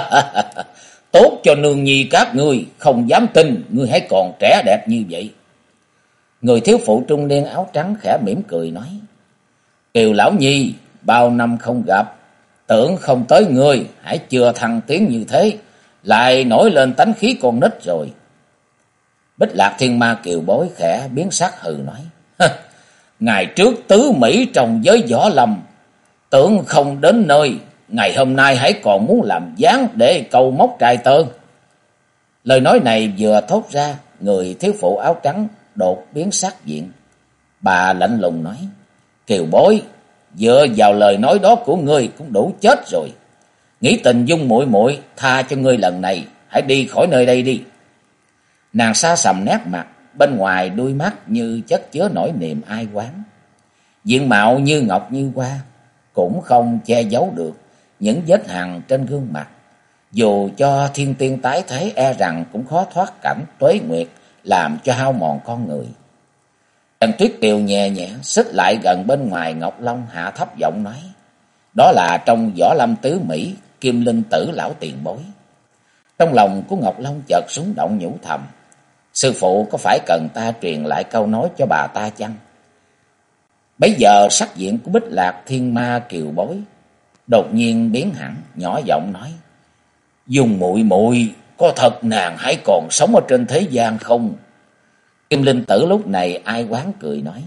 Tốt cho nương nhi các ngươi, không dám tin ngươi hãy còn trẻ đẹp như vậy. Người thiếu phụ trung niên áo trắng khẽ mỉm cười nói. Kiều lão nhi, bao năm không gặp, tưởng không tới ngươi, hãy chưa thăng tiến như thế, lại nổi lên tánh khí con nít rồi. Bích Lạc Thiên Ma Kiều bối khẽ biến sắc hừ nói. Ngày trước tứ Mỹ trong giới võ lâm, tưởng không đến nơi, ngày hôm nay hãy còn muốn làm gián để câu móc trai tơ. Lời nói này vừa thốt ra, người thiếu phụ áo trắng đột biến sắc diện. Bà lạnh lùng nói. Kiều bối, dựa vào lời nói đó của ngươi cũng đủ chết rồi. Nghĩ tình dung muội muội tha cho ngươi lần này, hãy đi khỏi nơi đây đi. Nàng xa sầm nét mặt, bên ngoài đuôi mắt như chất chứa nỗi niềm ai oán. Diện mạo như ngọc như hoa, cũng không che giấu được những vết hằn trên gương mặt. Dù cho thiên tiên tái thế e rằng cũng khó thoát cảnh tuế nguyệt làm cho hao mòn con người. Trần Tuyết Kiều nhẹ nhẹ xích lại gần bên ngoài Ngọc Long, hạ thấp giọng nói. Đó là trong võ lâm tứ Mỹ, Kim Linh Tử lão tiền bối. Trong lòng của Ngọc Long chợt súng động nhủ thầm. Sư phụ có phải cần ta truyền lại câu nói cho bà ta chăng? Bấy giờ sắc diện của Bích Lạc Thiên Ma Kiều bối đột nhiên biến hẳn, nhỏ giọng nói. Dùng muội muội, có thật nàng hãy còn sống ở trên thế gian không? Kim Linh Tử lúc này ai oán cười nói.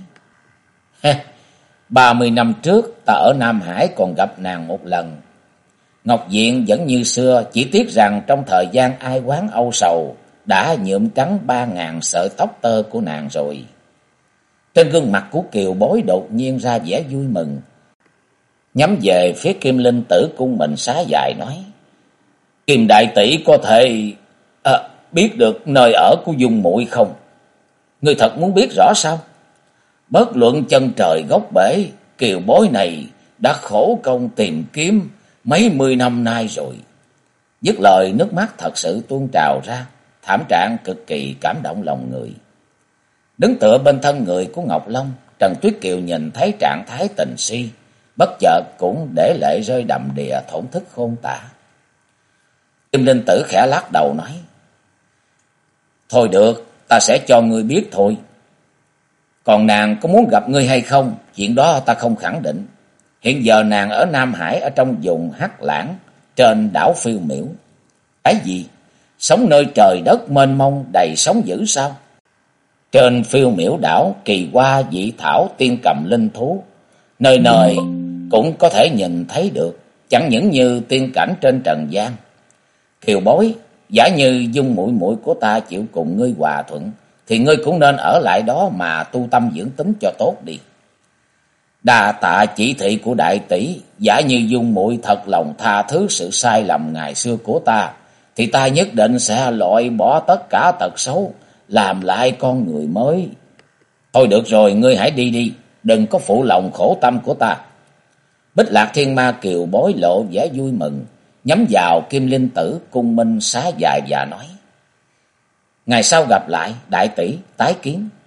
30 năm trước ta ở Nam Hải còn gặp nàng một lần. Ngọc diện vẫn như xưa, chỉ tiếc rằng trong thời gian ai oán âu sầu đã nhuộm trắng 3000 sợi tóc tơ của nàng rồi. Trên gương mặt của Kiều bối đột nhiên ra vẻ vui mừng, nhắm về phía Kim Linh Tử cung mình xá dài nói. Kim đại tỷ có thể biết được nơi ở của dung muội không? Ngươi thật muốn biết rõ sao? Bất luận chân trời góc bể, Kiều bối này đã khổ công tìm kiếm mấy mươi năm nay rồi. Dứt lời nước mắt thật sự tuôn trào ra, thảm trạng cực kỳ cảm động lòng người. Đứng tựa bên thân người của Ngọc Long, Trần Tuyết Kiều nhìn thấy trạng thái tình si, bất chợt cũng để lệ rơi đầm đìa thổn thức khôn tả. Kim Linh Tử khẽ lắc đầu nói. Thôi được, ta sẽ cho ngươi biết thôi. Còn nàng có muốn gặp ngươi hay không, chuyện đó ta không khẳng định. Hiện giờ nàng ở Nam Hải, ở trong vùng Hắc Lãng, trên đảo Phiêu Miểu. Cái gì? Sống nơi trời đất mênh mông đầy sóng dữ sao? Trên Phiêu Miểu đảo, kỳ hoa dị thảo tiên cầm linh thú, nơi nơi cũng có thể nhìn thấy được, chẳng những như tiên cảnh trên trần gian. Kiều bối, giả như dung muội muội của ta chịu cùng ngươi hòa thuận, thì ngươi cũng nên ở lại đó mà tu tâm dưỡng tính cho tốt đi. Đa tạ chỉ thị của đại tỷ, giả như dung muội thật lòng tha thứ sự sai lầm ngày xưa của ta, thì ta nhất định sẽ loại bỏ tất cả tật xấu, làm lại con người mới. Thôi được rồi, ngươi hãy đi đi, đừng có phụ lòng khổ tâm của ta. Bích Lạc Thiên Ma Kiều bối lộ vẻ vui mừng, nhắm vào Kim Linh Tử cung minh xá dài và nói. Ngày sau gặp lại, đại tỷ tái kiến.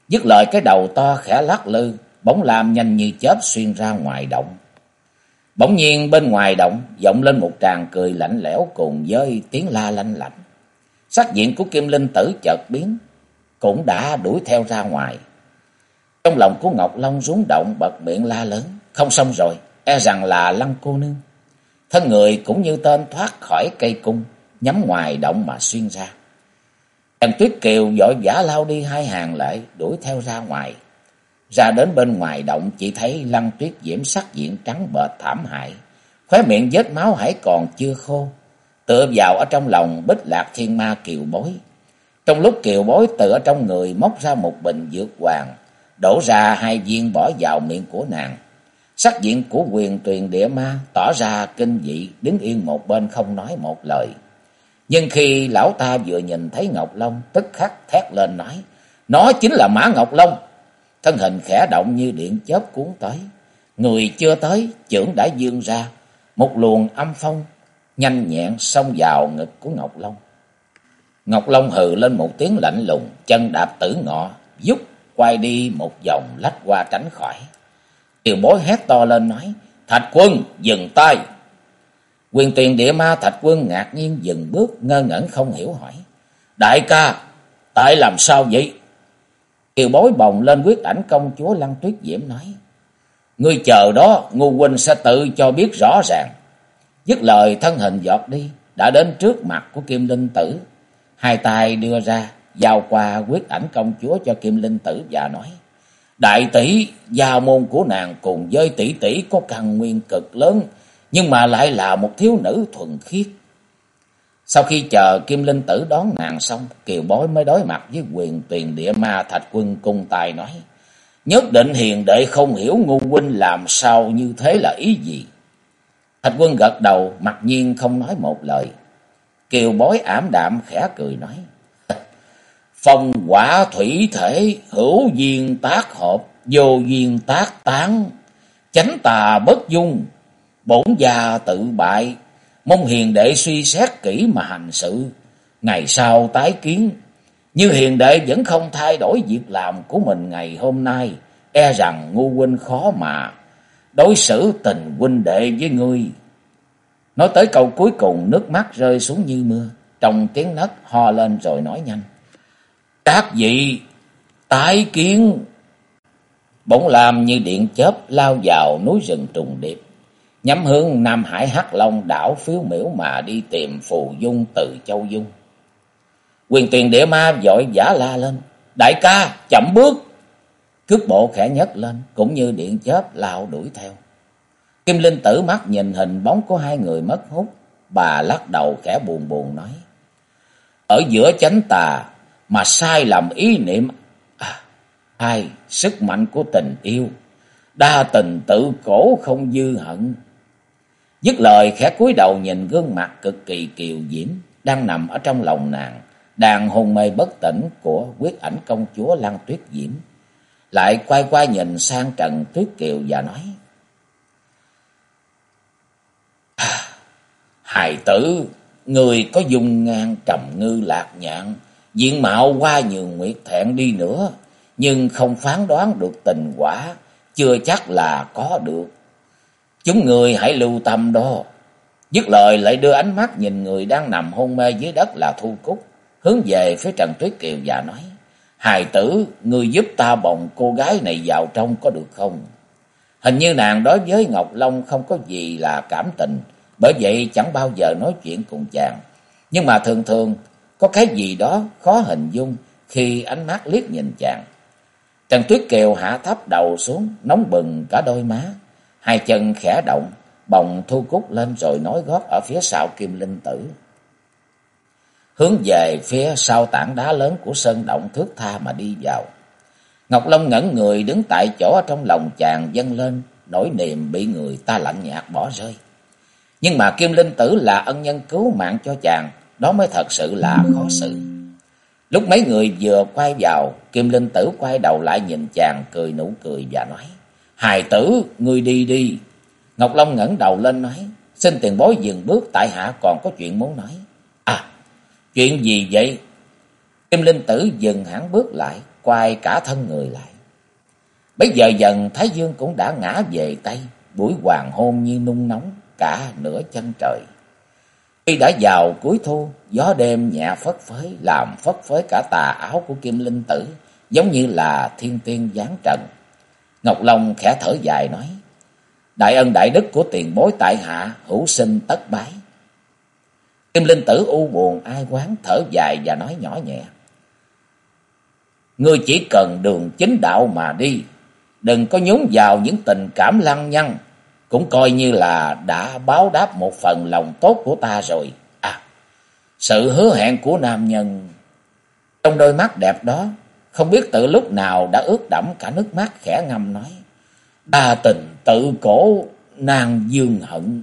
Dứt lời cái đầu to khẽ lắc lư, bóng lam nhanh như chớp xuyên ra ngoài động. Bỗng nhiên bên ngoài động vọng lên một tràng cười lạnh lẽo cùng với tiếng la lanh lảnh. Sắc diện của Kim Linh Tử chợt biến, cũng đã đuổi theo ra ngoài. Trong lòng của Ngọc Long rúng động, bật miệng la lớn: không xong rồi, e rằng là Lăng cô nương. Thân người cũng như tên thoát khỏi cây cung, nhắm ngoài động mà xuyên ra. Trần Tuyết Kiều vội vã lao đi hai hàng lệ, đuổi theo ra ngoài. Ra đến bên ngoài động, chỉ thấy Lăng Tuyết Diễm sắc diện trắng bệch thảm hại, khóe miệng vết máu hãy còn chưa khô, tựa vào ở trong lòng Bích Lạc Thiên Ma Kiều Bối. Trong lúc Kiều Bối tựa trong người móc ra một bình dược hoàng, đổ ra 2 viên bỏ vào miệng của nàng. Sắc diện của Huyền Tuyền Địa Ma tỏ ra kinh dị, đứng yên một bên không nói một lời. Nhưng khi lão ta vừa nhìn thấy Ngọc Long, tức khắc thét lên nói: nó chính là Mã Ngọc Long. Thân hình khẽ động như điện chớp cuốn tới, người chưa tới, chưởng đã vươn ra, một luồng âm phong nhanh nhẹn xông vào ngực của Ngọc Long. Ngọc Long hừ lên một tiếng lạnh lùng, chân đạp tử ngọ, vút quay đi một vòng lách qua tránh khỏi. Kiều Bối hét to lên nói: Thạch Quân, dừng tay! Huyền Tuyền Địa Ma Thạch Quân ngạc nhiên dừng bước, ngơ ngẩn không hiểu hỏi: đại ca, tại làm sao vậy? Kiều Bối bồng lên quyết ảnh công chúa Lăng Tuyết Diễm nói: ngươi chờ đó, Ngô huynh sẽ tự cho biết rõ ràng. Dứt lời thân hình giọt đi, đã đến trước mặt của Kim Linh Tử. Hai tay đưa ra, giao qua quyết ảnh công chúa cho Kim Linh Tử và nói: đại tỷ, gia môn của nàng cùng với tỷ tỷ có căn nguyên cực lớn, nhưng mà lại là một thiếu nữ thuần khiết. Sau khi chờ Kim Linh Tử đón nàng xong, Kiều Bối mới đối mặt với Huyền Tuyền Địa Ma Thạch Quân cung tài nói: nhất định hiền đệ không hiểu Ngô huynh làm sao như thế là ý gì? Thạch Quân gật đầu, mặc nhiên không nói một lời. Kiều Bối ảm đạm khẽ cười nói: phong hỏa thủy thể, hữu duyên tác hợp, vô duyên tác tán, chánh tà bất dung, bổn gia tự bại, mong hiền đệ suy xét kỹ mà hành sự, ngày sau tái kiến. Như hiền đệ vẫn không thay đổi việc làm của mình ngày hôm nay, e rằng Ngô huynh khó mà đối xử tình huynh đệ với ngươi. Nói tới câu cuối cùng, nước mắt rơi xuống như mưa, trong tiếng nấc ho lên rồi nói nhanh: các vị tái kiến. Bỗng làm như điện chớp lao vào núi rừng trùng điệp, nhắm hướng Nam Hải Hắc Long đảo phiếu miểu mà đi tìm Phù Dung từ Châu Dung. Huyền Tuyền Địa Ma vội vã la lên: đại ca, chậm bước! Cước bộ khẽ nhấc lên, cũng như điện chớp lao đuổi theo. Kim Linh Tử mắt nhìn hình bóng của hai người mất hút, bà lắc đầu khẽ buồn buồn nói: ở giữa chánh tà mà sai lầm ý niệm, hai sức mạnh của tình yêu, đa tình tự cổ không dư hận. Dứt lời khẽ cúi đầu nhìn gương mặt cực kỳ kiều diễm đang nằm ở trong lòng nàng, đang hôn mê bất tỉnh của quyết ảnh công chúa Lăng Tuyết Diễm, lại quay qua nhìn sang Trần Tuyết Kiều và nói: hài tử, người có dung ngang trầm ngư lạc nhạn, diện mạo hoa nhường nguyệt thẹn đi nữa, nhưng không phán đoán được tình quả, chưa chắc là có được. Chúng người hãy lưu tâm đó. Dứt lời lại đưa ánh mắt nhìn người đang nằm hôn mê dưới đất là Thu Cúc, hướng về phía Trần Tuyết Kiều và nói: hài tử, người giúp ta bồng cô gái này vào trong có được không? Hình như nàng đối với Ngọc Long không có gì là cảm tình, bởi vậy chẳng bao giờ nói chuyện cùng chàng. Nhưng mà thường thường có cái gì đó khó hình dung khi ánh mắt liếc nhìn chàng. Trần Tuyết Kiều hạ thấp đầu xuống, nóng bừng cả đôi má, hai chân khẽ động, bồng Thu Cúc lên rồi nối gót ở phía sau Kim Linh Tử, hướng về phía sau tảng đá lớn của sơn động thước tha mà đi vào. Ngọc Long ngẩn người đứng tại chỗ, trong lòng chàng dâng lên nỗi niềm bị người ta lạnh nhạt bỏ rơi. Nhưng mà Kim Linh Tử là ân nhân cứu mạng cho chàng, đó mới thật sự là khó xử. Lúc mấy người vừa quay vào, Kim Linh Tử quay đầu lại nhìn chàng, cười nụ cười và nói: hài tử, ngươi đi đi. Ngọc Long ngẩng đầu lên nói: xin tiền bối dừng bước, tại hạ còn có chuyện muốn nói. Chuyện gì vậy? Kim Linh Tử dừng hẳn bước lại, quay cả thân người lại. Bây giờ dần Thái Dương cũng đã ngã về Tây, buổi hoàng hôn như nung nóng cả nửa chân trời. Khi đã vào cuối thu, gió đêm nhẹ phất phới làm phất phới cả tà áo của Kim Linh Tử, giống như là thiên tiên giáng trần. Ngọc Long khẽ thở dài nói: đại ân đại đức của tiền bối tại hạ, hữu sinh tất bái. Kim Linh Tử u buồn ai oán thở dài và nói nhỏ nhẹ: ngươi chỉ cần đường chính đạo mà đi, đừng có nhúng vào những tình cảm lăng nhăng, cũng coi như là đã báo đáp một phần lòng tốt của ta rồi. À, sự hứa hẹn của nam nhân trong đôi mắt đẹp đó, không biết từ lúc nào đã ướt đẫm cả nước mắt, khẽ ngâm nói: đa tình tự cổ nàng dương hận,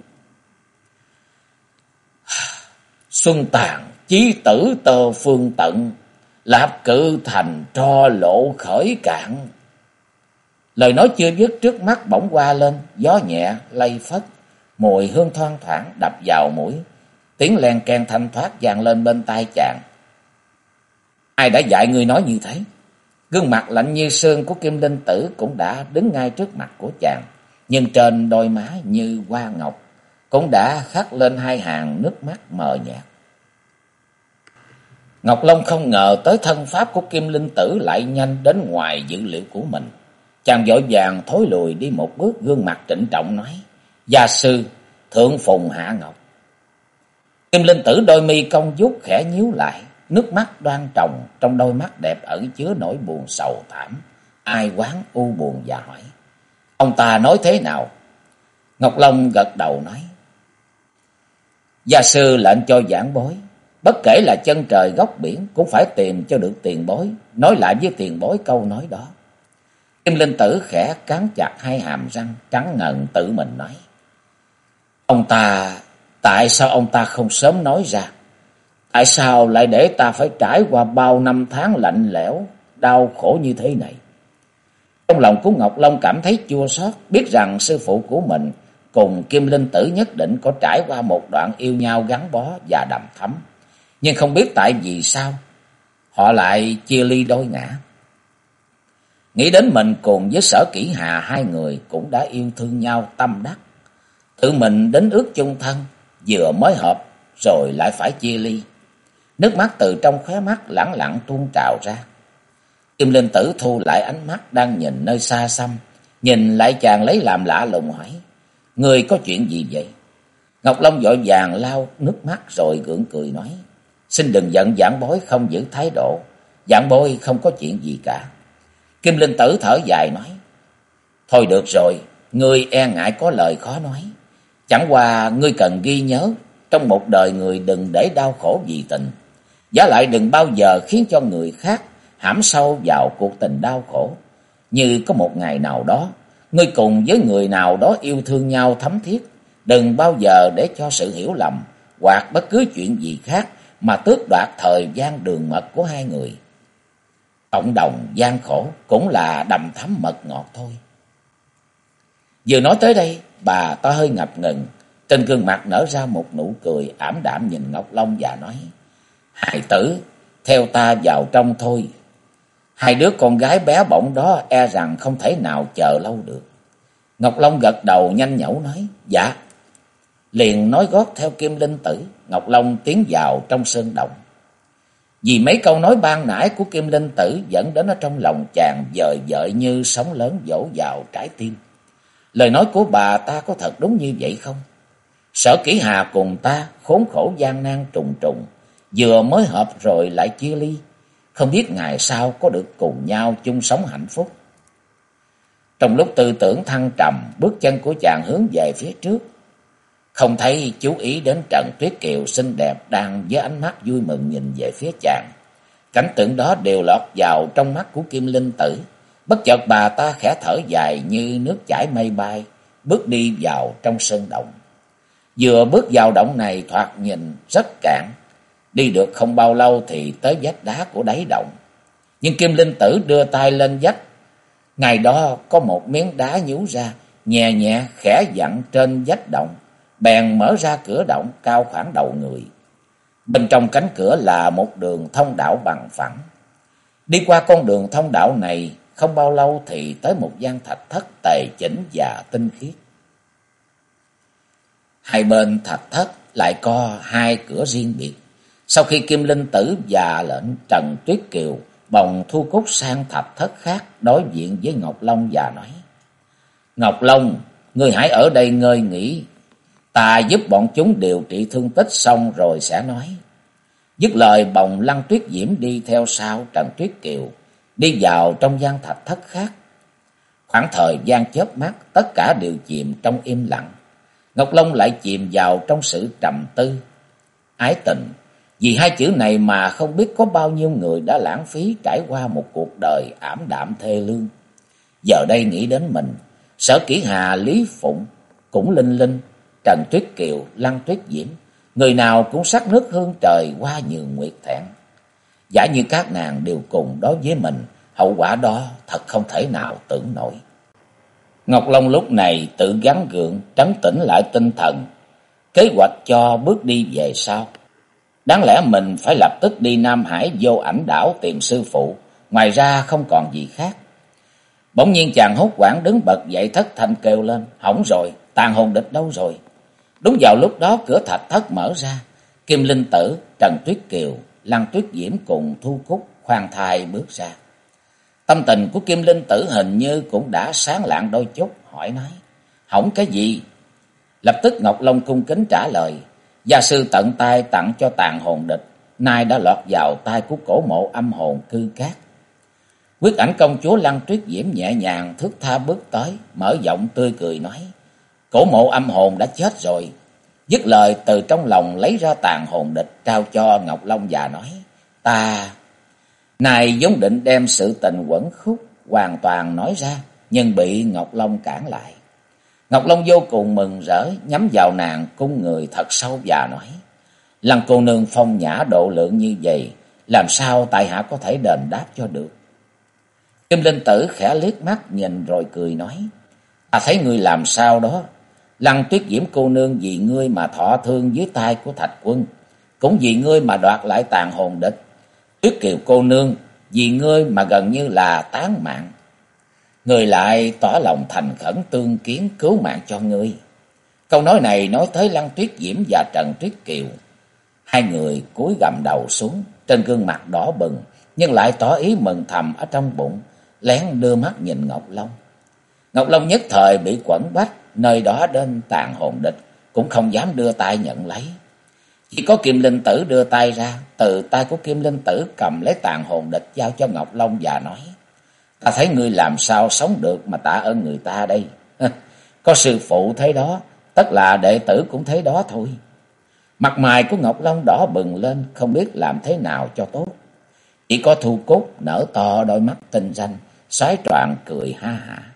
xuân tàn chí tử tơ phương tận, lạp cự thành tro lộ khởi cạn. Lời nói chưa dứt, trước mắt bỗng qua lên, gió nhẹ lay phất, mùi hương thoang thoảng đập vào mũi, tiếng len keng thanh thoát vang lên bên tai chàng. Ai đã dạy ngươi nói như thế? Gương mặt lạnh như xương của Kim Linh Tử cũng đã đứng ngay trước mặt của chàng, nhưng trên đôi má như hoa ngọc cũng đã khắc lên hai hàng nước mắt mờ nhạt. Ngọc Long không ngờ tới thân pháp của Kim Linh Tử lại nhanh đến ngoài dự liệu của mình. Chàng vội vàng thối lùi đi một bước, gương mặt trịnh trọng nói: gia sư thượng phùng hạ ngọc. Kim Linh Tử đôi mi cong vút khẽ nhíu lại, nước mắt đoan tròng trong đôi mắt đẹp ẩn chứa nỗi buồn sầu thảm, ai oán u buồn, và hỏi: ông ta nói thế nào? Ngọc Long gật đầu nói: gia sư lệnh cho giảng bối, bất kể là chân trời góc biển cũng phải tìm cho được tiền bối, nói lại với tiền bối câu nói đó. Kim Linh Tử khẽ cắn chặt hai hàm răng trắng ngần, tự mình nói: tại sao ông ta không sớm nói ra? Tại sao lại để ta phải trải qua bao năm tháng lạnh lẽo, đau khổ như thế này? Trong lòng của Ngọc Long cảm thấy chua xót, biết rằng sư phụ của mình cùng Kim Linh Tử nhất định có trải qua một đoạn yêu nhau gắn bó và đầm thắm, nhưng không biết tại vì sao họ lại chia ly đôi ngả. Nghĩ đến mình cùng với Sở Kỷ Hà, hai người cũng đã yêu thương nhau tâm đắc, tự mình đến ước chung thân, vừa mới hợp rồi lại phải chia ly. Nước mắt từ trong khóe mắt lẳng lặng tuôn trào ra. Kim Linh Tử thu lại ánh mắt đang nhìn nơi xa xăm, nhìn lại chàng lấy làm lạ lùng hỏi: người có chuyện gì vậy? Ngọc Long vội vàng lau nước mắt rồi gượng cười nói: xin đừng giận giảng bối không giữ thái độ, giảng bối không có chuyện gì cả. Kim Linh Tử thở dài nói: thôi được rồi, ngươi e ngại có lời khó nói. Chẳng qua ngươi cần ghi nhớ, trong một đời người đừng để đau khổ vì tình, giá lại đừng bao giờ khiến cho người khác hãm sâu vào cuộc tình đau khổ. Như có một ngày nào đó, ngươi cùng với người nào đó yêu thương nhau thấm thiết, đừng bao giờ để cho sự hiểu lầm hoặc bất cứ chuyện gì khác mà tước đoạt thời gian đường mật của hai người. Cộng đồng gian khổ cũng là đầm thắm mật ngọt thôi. Vừa nói tới đây, bà ta hơi ngập ngừng, trên gương mặt nở ra một nụ cười ảm đạm nhìn Ngọc Long và nói: hài tử, theo ta vào trong thôi. Hai đứa con gái bé bỏng đó e rằng không thể nào chờ lâu được. Ngọc Long gật đầu nhanh nhẩu nói: dạ. Liền nói gót theo Kim Linh Tử, Ngọc Long tiến vào trong sơn động. Vì mấy câu nói ban nãy của Kim Linh Tử dẫn đến ở trong lòng chàng dời dợi như sóng lớn vỗ vào trái tim. Lời nói của bà ta có thật đúng như vậy không? Sở Kỷ Hà cùng ta khốn khổ gian nan trùng trùng, vừa mới hợp rồi lại chia ly, không biết ngày sau có được cùng nhau chung sống hạnh phúc. Trong lúc tư tưởng thăng trầm, bước chân của chàng hướng về phía trước, không thấy chú ý đến Trần Tuyết Kiều xinh đẹp đang với ánh mắt vui mừng nhìn về phía chàng. Cảnh tượng đó đều lọt vào trong mắt của Kim Linh Tử. Bất chợt bà ta khẽ thở dài như nước chảy mây bay, bước đi vào trong sơn động. Vừa bước vào động này thoạt nhìn rất cạn, đi được không bao lâu thì tới vách đá của đáy động. Nhưng Kim Linh Tử đưa tay lên vách, ngày đó có một miếng đá nhú ra, nhẹ nhẹ khẽ dặn trên vách động, bèn mở ra cửa động cao khoảng đầu người. Bên trong cánh cửa là một đường thông đạo bằng phẳng. Đi qua con đường thông đạo này, không bao lâu thì tới một gian thạch thất tề chỉnh và tinh khiết. Hai bên thạch thất lại có hai cửa riêng biệt. Sau khi Kim Linh Tử và lệnh Trần Tuyết Kiều bồng Thu Cúc sang thạch thất khác đối diện với Ngọc Long và nói: Ngọc Long, ngươi hãy ở đây ngơi nghỉ, ta giúp bọn chúng điều trị thương tích xong rồi sẽ nói. Dứt lời bồng Lăng Tuyết Diễm đi theo sau Trần Tuyết Kiều, đi vào trong gian thạch thất khác. Khoảng thời gian chớp mắt, tất cả đều chìm trong im lặng. Ngọc Long lại chìm vào trong sự trầm tư. Ái tình, vì hai chữ này mà không biết có bao nhiêu người đã lãng phí trải qua một cuộc đời ảm đạm thê lương. Giờ đây nghĩ đến mình, Sở Kỷ Hà, Lý Phụng, cũng Linh Linh, Trần Tuyết Kiều, Lăng Tuyết Diễm, người nào cũng sắc nước hương trời qua nhường nguyệt thẹn. Giả như các nàng đều cùng đối với mình, hậu quả đó thật không thể nào tưởng nổi. Ngọc Long lúc này tự gắng gượng trấn tĩnh lại tinh thần, kế hoạch cho bước đi về sau. Đáng lẽ mình phải lập tức đi Nam Hải Vô Ảnh đảo tìm sư phụ, ngoài ra không còn gì khác. Bỗng nhiên chàng hốt hoảng đứng bật dậy thất thanh kêu lên: Hỏng rồi, Tàn Hồn Địch đâu rồi? Đúng vào lúc đó cửa thạch thất mở ra, Kim Linh Tử, Trần Tuyết Kiều, Lăng Tuyết Diễm cùng Thu Cúc khoan thai bước ra. Tâm tình của Kim Linh Tử hình như cũng đã sáng lạng đôi chút, hỏi nói: Hỏng cái gì? Lập tức Ngọc Long cung kính trả lời: Gia sư tận tay tặng cho Tàn Hồn Địch, nay đã lọt vào tay của cổ mộ âm hồn Cư Cát. Quyết Ảnh công chúa Lăng Tuyết Diễm nhẹ nhàng thướt tha bước tới, mở giọng tươi cười nói: Cổ mộ âm hồn đã chết rồi. Dứt lời từ trong lòng lấy ra Tàn Hồn Địch trao cho Ngọc Long và nói: Ta này vốn định đem sự tình quẩn khúc hoàn toàn nói ra, nhưng bị Ngọc Long cản lại. Ngọc Long vô cùng mừng rỡ, nhắm vào nàng cung người thật sâu và nói: Lăng cô nương phong nhã độ lượng như vậy, làm sao tại hạ có thể đền đáp cho được? Kim Linh Tử khẽ liếc mắt nhìn rồi cười nói: Ta thấy ngươi làm sao đó. Lăng Tuyết Diễm cô nương vì ngươi mà thọ thương dưới tay của Thạch Quân, cũng vì ngươi mà đoạt lại Tàn Hồn Địch. Tuyết Kiều cô nương vì ngươi mà gần như là tán mạng, người lại tỏ lòng thành khẩn tương kiến cứu mạng cho ngươi. Câu nói này nói tới Lăng Tuyết Diễm và Trần Tuyết Kiều. Hai người cúi gằm đầu xuống, trên gương mặt đỏ bừng, nhưng lại tỏ ý mừng thầm ở trong bụng, lén đưa mắt nhìn Ngọc Long. Ngọc Long nhất thời bị quẩn bách, nơi đó đến Tàn Hồn Địch cũng không dám đưa tay nhận lấy. Chỉ có Kim Linh Tử đưa tay ra, từ tay của Kim Linh Tử cầm lấy Tàn Hồn Địch giao cho Ngọc Long và nói: Ta thấy ngươi làm sao sống được mà tạ ơn người ta đây. Có sư phụ thấy đó, tất là đệ tử cũng thấy đó thôi. Mặt mày của Ngọc Long đỏ bừng lên, không biết làm thế nào cho tốt. Chỉ có Thu Cúc nở to đôi mắt tinh ranh, xoáy choạng cười ha hả.